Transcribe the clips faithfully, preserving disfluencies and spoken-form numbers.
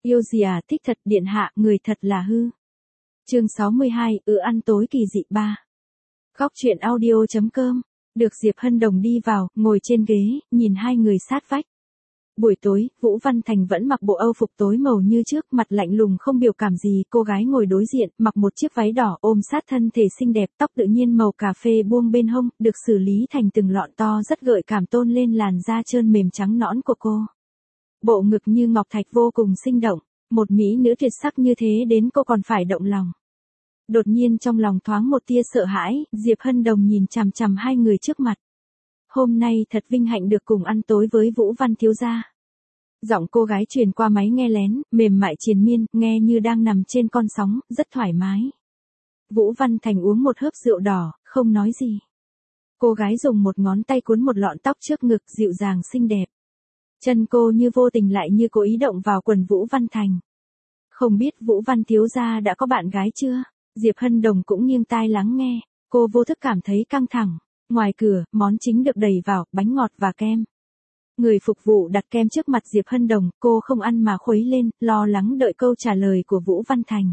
Yêu gì à, thích thật điện hạ, người thật là hư. Chương sáu mươi hai, ự ăn tối kỳ dị ba. Góc truyện audio chấm com. Được Diệp Hân Đồng đi vào, ngồi trên ghế, nhìn hai người sát vách. Buổi tối, Vũ Văn Thành vẫn mặc bộ âu phục tối màu như trước, mặt lạnh lùng không biểu cảm gì, cô gái ngồi đối diện, mặc một chiếc váy đỏ ôm sát thân thể xinh đẹp, tóc tự nhiên màu cà phê buông bên hông, được xử lý thành từng lọn to rất gợi cảm tôn lên làn da trơn mềm trắng nõn của cô. Bộ ngực như ngọc thạch vô cùng sinh động, một mỹ nữ tuyệt sắc như thế đến cô còn phải động lòng. Đột nhiên trong lòng thoáng một tia sợ hãi, Diệp Hân Đồng nhìn chằm chằm hai người trước mặt. Hôm nay thật vinh hạnh được cùng ăn tối với Vũ Văn thiếu gia. Giọng cô gái truyền qua máy nghe lén, mềm mại triền miên, nghe như đang nằm trên con sóng, rất thoải mái. Vũ Văn Thành uống một hớp rượu đỏ, không nói gì. Cô gái dùng một ngón tay cuốn một lọn tóc trước ngực, dịu dàng xinh đẹp. Chân cô như vô tình lại như cố ý động vào quần Vũ Văn Thành. Không biết Vũ Văn thiếu gia đã có bạn gái chưa? Diệp Hân Đồng cũng nghiêng tai lắng nghe, cô vô thức cảm thấy căng thẳng. Ngoài cửa, món chính được đẩy vào, bánh ngọt và kem. Người phục vụ đặt kem trước mặt Diệp Hân Đồng, cô không ăn mà khuấy lên, lo lắng đợi câu trả lời của Vũ Văn Thành.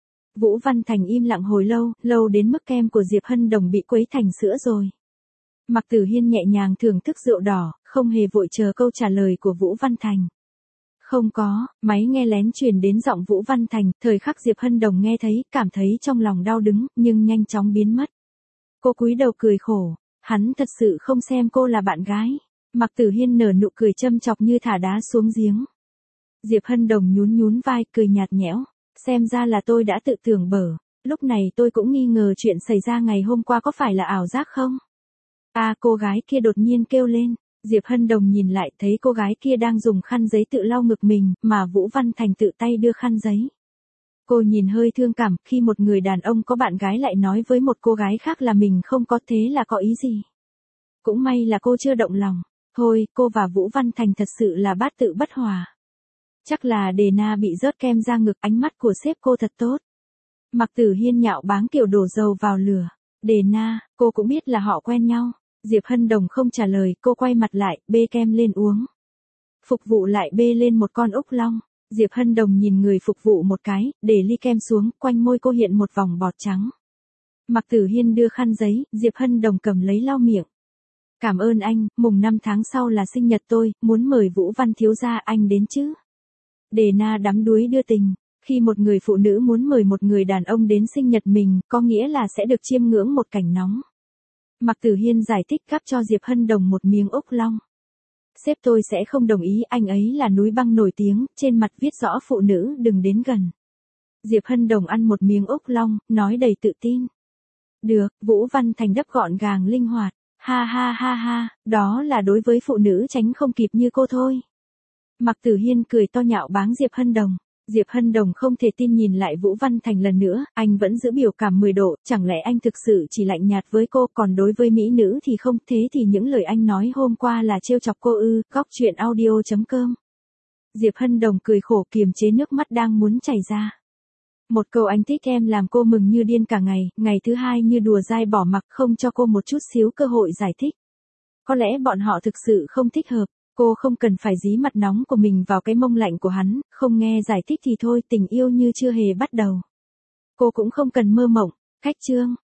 Vũ Văn Thành im lặng hồi lâu, lâu đến mức kem của Diệp Hân Đồng bị quấy thành sữa rồi. Mạc Tử Hiên nhẹ nhàng thưởng thức rượu đỏ, không hề vội chờ câu trả lời của Vũ Văn Thành. Không có, máy nghe lén truyền đến giọng Vũ Văn Thành, thời khắc Diệp Hân Đồng nghe thấy, cảm thấy trong lòng đau đứng, nhưng nhanh chóng biến mất. Cô cúi đầu cười khổ, hắn thật sự không xem cô là bạn gái. Mạc Tử Hiên nở nụ cười châm chọc như thả đá xuống giếng. Diệp Hân Đồng nhún nhún vai, cười nhạt nhẽo, xem ra là tôi đã tự tưởng bở, lúc này tôi cũng nghi ngờ chuyện xảy ra ngày hôm qua có phải là ảo giác không? À, cô gái kia đột nhiên kêu lên. Diệp Hân Đồng nhìn lại thấy cô gái kia đang dùng khăn giấy tự lau ngực mình, mà Vũ Văn Thành tự tay đưa khăn giấy. Cô nhìn hơi thương cảm, khi một người đàn ông có bạn gái lại nói với một cô gái khác là mình không có, thế là có ý gì? Cũng may là cô chưa động lòng. Thôi, cô và Vũ Văn Thành thật sự là bát tự bất hòa. Chắc là Đề Na bị rớt kem ra ngực, ánh mắt của sếp cô thật tốt. Mạc Tử Hiên nhạo báng kiểu đổ dầu vào lửa. Đề Na, cô cũng biết là họ quen nhau. Diệp Hân Đồng không trả lời, cô quay mặt lại, bê kem lên uống. Phục vụ lại bê lên một con úc long. Diệp Hân Đồng nhìn người phục vụ một cái, để ly kem xuống, quanh môi cô hiện một vòng bọt trắng. Mạc Tử Hiên đưa khăn giấy, Diệp Hân Đồng cầm lấy lau miệng. Cảm ơn anh, mùng năm tháng sau là sinh nhật tôi, muốn mời Vũ Văn thiếu gia anh đến chứ. Đề Na đắm đuối đưa tình, khi một người phụ nữ muốn mời một người đàn ông đến sinh nhật mình, có nghĩa là sẽ được chiêm ngưỡng một cảnh nóng. Mạc Tử Hiên giải thích gắp cho Diệp Hân Đồng một miếng ốc long. Sếp tôi sẽ không đồng ý, anh ấy là núi băng nổi tiếng, trên mặt viết rõ phụ nữ đừng đến gần. Diệp Hân Đồng ăn một miếng ốc long, nói đầy tự tin. Được, Vũ Văn Thành đáp gọn gàng linh hoạt. Ha ha ha ha, đó là đối với phụ nữ tránh không kịp như cô thôi. Mạc Tử Hiên cười to nhạo báng Diệp Hân Đồng. Diệp Hân Đồng không thể tin nhìn lại Vũ Văn Thành lần nữa, anh vẫn giữ biểu cảm mười độ, chẳng lẽ anh thực sự chỉ lạnh nhạt với cô, còn đối với mỹ nữ thì không, thế thì những lời anh nói hôm qua là trêu chọc cô ư? Góc truyện audio chấm com. Diệp Hân Đồng cười khổ kiềm chế nước mắt đang muốn chảy ra. Một câu anh thích em làm cô mừng như điên cả ngày, ngày thứ hai như đùa dai bỏ mặc, không cho cô một chút xíu cơ hội giải thích. Có lẽ bọn họ thực sự không thích hợp. Cô không cần phải dí mặt nóng của mình vào cái mông lạnh của hắn, không nghe giải thích thì thôi, tình yêu như chưa hề bắt đầu. Cô cũng không cần mơ mộng, cách chương.